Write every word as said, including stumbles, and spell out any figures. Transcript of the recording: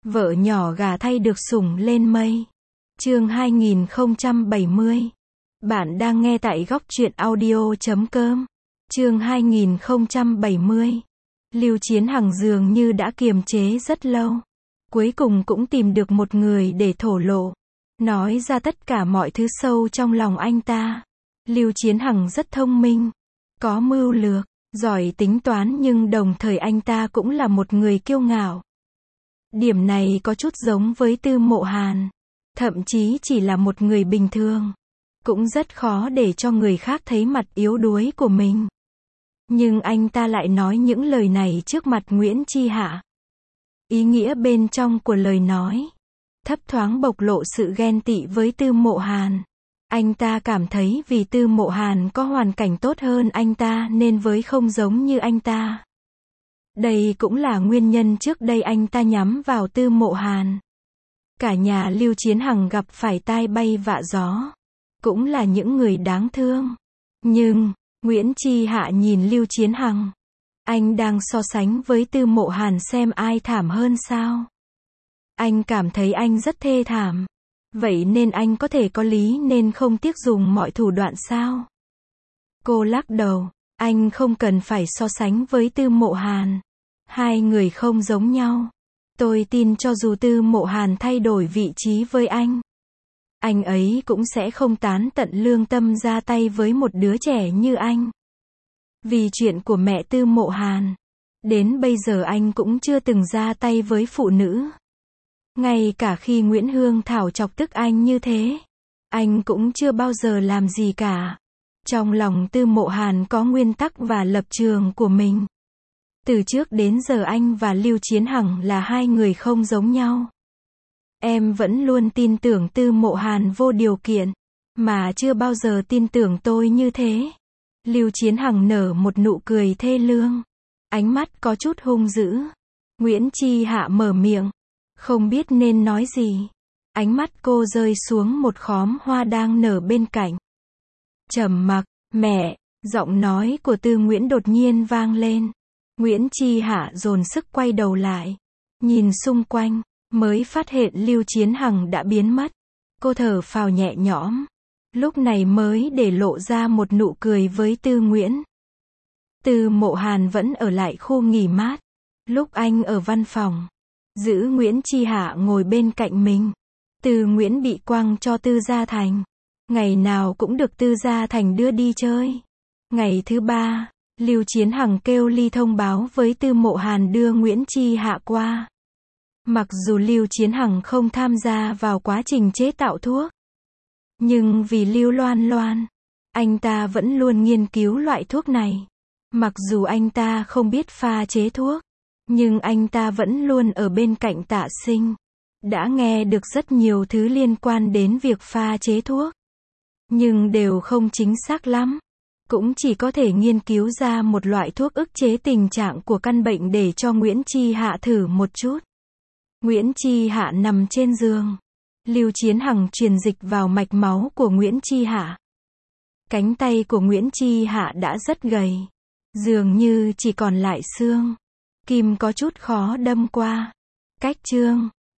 Vợ nhỏ gà thay được sủng lên mây. Chương hai nghìn không trăm bảy mươi. Bạn đang nghe tại góc truyện audio chấm com. Chương hai nghìn không trăm bảy mươi. Lưu Chiến Hằng dường như đã kiềm chế rất lâu. Cuối cùng cũng tìm được một người để thổ lộ. Nói ra tất cả mọi thứ sâu trong lòng anh ta. Lưu Chiến Hằng rất thông minh. Có mưu lược, giỏi tính toán nhưng đồng thời anh ta cũng là một người kiêu ngạo. Điểm này có chút giống với Tư Mộ Hàn. Thậm chí chỉ là một người bình thường. Cũng rất khó để cho người khác thấy mặt yếu đuối của mình. Nhưng anh ta lại nói những lời này trước mặt Nguyễn Chi Hạ. Ý nghĩa bên trong của lời nói thấp thoáng bộc lộ sự ghen tị với Tư Mộ Hàn. Anh ta cảm thấy vì Tư Mộ Hàn có hoàn cảnh tốt hơn anh ta nên với không giống như anh ta. Đây cũng là nguyên nhân trước đây anh ta nhắm vào Tư Mộ Hàn. Cả nhà Lưu Chiến Hằng gặp phải tai bay vạ gió. Cũng là những người đáng thương. Nhưng, Nguyễn Chi Hạ nhìn Lưu Chiến Hằng. Anh đang so sánh với Tư Mộ Hàn xem ai thảm hơn sao. Anh cảm thấy anh rất thê thảm. Vậy nên anh có thể có lý nên không tiếc dùng mọi thủ đoạn sao? Cô lắc đầu. Anh không cần phải so sánh với Tư Mộ Hàn. Hai người không giống nhau. Tôi tin cho dù Tư Mộ Hàn thay đổi vị trí với anh, anh ấy cũng sẽ không tán tận lương tâm ra tay với một đứa trẻ như anh. Vì chuyện của mẹ Tư Mộ Hàn, đến bây giờ anh cũng chưa từng ra tay với phụ nữ. Ngay cả khi Nguyễn Hương Thảo chọc tức anh như thế, anh cũng chưa bao giờ làm gì cả. Trong lòng Tư Mộ Hàn có nguyên tắc và lập trường của mình. Từ trước đến giờ anh và Lưu Chiến Hằng là hai người không giống nhau. Em vẫn luôn tin tưởng Tư Mộ Hàn vô điều kiện, mà chưa bao giờ tin tưởng tôi như thế. Lưu Chiến Hằng nở một nụ cười thê lương. Ánh mắt có chút hung dữ. Nguyễn Chi Hạ mở miệng. Không biết nên nói gì. Ánh mắt cô rơi xuống một khóm hoa đang nở bên cạnh. Trầm mặc. Mẹ. Giọng nói của Tư Nguyễn đột nhiên vang lên. Nguyễn Chi Hạ dồn sức quay đầu lại. Nhìn xung quanh. Mới phát hiện Lưu Chiến Hằng đã biến mất. Cô thở phào nhẹ nhõm. Lúc này mới để lộ ra một nụ cười với Tư Nguyễn. Tư Mộ Hàn vẫn ở lại khu nghỉ mát. Lúc anh ở văn phòng, giữ Nguyễn Chi Hạ ngồi bên cạnh mình. Tư Nguyễn bị quăng cho Tư Gia Thành. Ngày nào cũng được Tư Gia Thành đưa đi chơi. Ngày thứ ba, Lưu Chiến Hằng kêu Ly thông báo với Tư Mộ Hàn đưa Nguyễn Chi Hạ qua. Mặc dù Lưu Chiến Hằng không tham gia vào quá trình chế tạo thuốc, nhưng vì Lưu Loan Loan, anh ta vẫn luôn nghiên cứu loại thuốc này. Mặc dù anh ta không biết pha chế thuốc, nhưng anh ta vẫn luôn ở bên cạnh Tạ Sinh. Đã nghe được rất nhiều thứ liên quan đến việc pha chế thuốc, nhưng đều không chính xác lắm. Cũng chỉ có thể nghiên cứu ra một loại thuốc ức chế tình trạng của căn bệnh để cho Nguyễn Chi Hạ thử một chút. Nguyễn Chi Hạ nằm trên giường. Lưu Chiến Hằng truyền dịch vào mạch máu của Nguyễn Chi Hạ. Cánh tay của Nguyễn Chi Hạ đã rất gầy. Dường như chỉ còn lại xương. Kim có chút khó đâm qua. Cách chương.